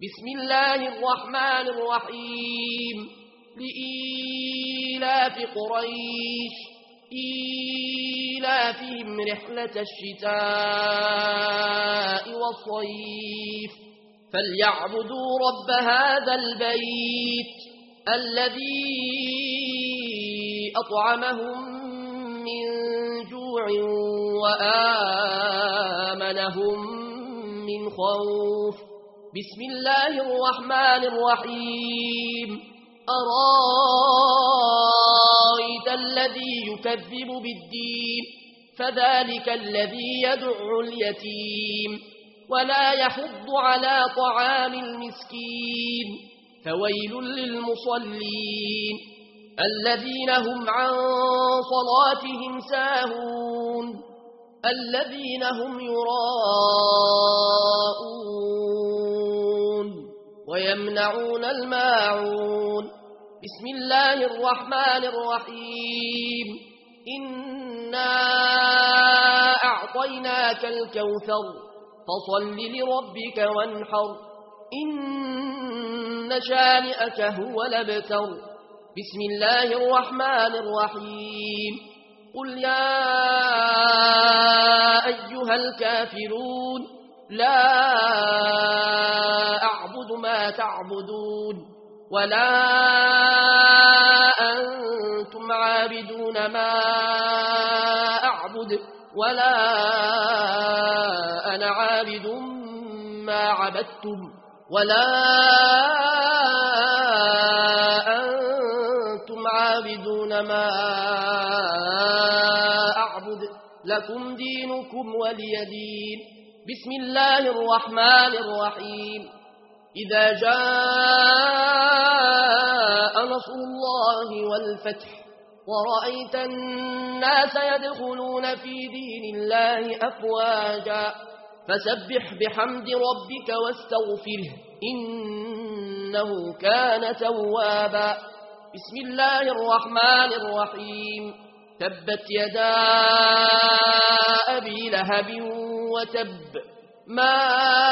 بسم الله الرحمن الرحيم لإيلاف قريش إيلافهم رحلة الشتاء والصيف فليعبدوا رب هذا البيت الذي أطعمهم من جوع وآمنهم من خوف بسم الله الرحمن الرحيم أرأيت الذي يكذب بالدين فذلك الذي يدع اليتيم ولا يحض على طعام المسكين فويل للمصلين الذين هم عن صلاتهم ساهون الذين هم يراءون ويمنعون الماعون بسم الله الرحمن الرحيم إنا أعطيناك الكوثر فصل لربك وانحر إن شانئك هو الأبتر بسم الله الرحمن الرحيم قل يا أيها الكافرون لا أعبد ما تعبدون ولا أنتم عابدون ما أعبد ولا أنا عابد ما عبدتم ولا أنتم عابدون ما أعبد لكم دينكم ولي دين بسم الله الرحمن الرحيم إذا جاء نصر الله والفتح ورأيت الناس يدخلون في دين الله أفواجا فسبح بحمد ربك واستغفره إنه كان توابا بسم الله الرحمن الرحيم تبت يدا أبي لهب وتب ما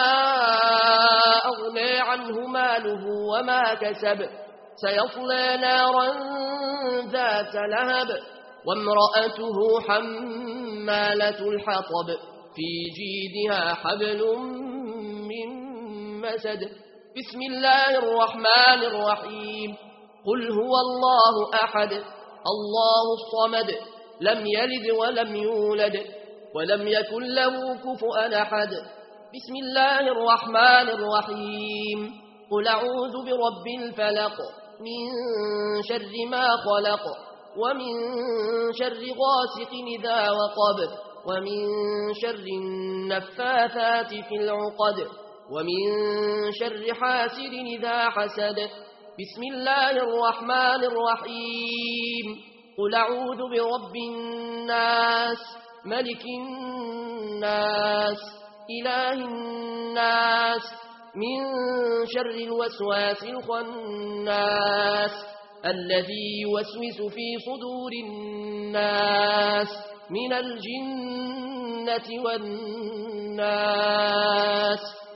أغنى عنه ماله وما كسب سيصلى نارا ذات لهب وامرأته حمالة الحطب في جيدها حبل من مسد بسم الله الرحمن الرحيم قل هو الله أحد الله الصمد لم يلد ولم يولد ولم يكن له كفؤا أحد بسم الله الرحمن الرحيم قل أعوذ برب الفلق من شر ما خلق ومن شر غاسق إذا وقب ومن شر النفاثات في العقد ومن شر حاسد إذا حسد بسم الله الرحمن الرحيم قل أعوذ برب الناس ملك الناس إله الناس من شر الوسواس الخناس الذي يوسوس في صدور الناس من الجنة والناس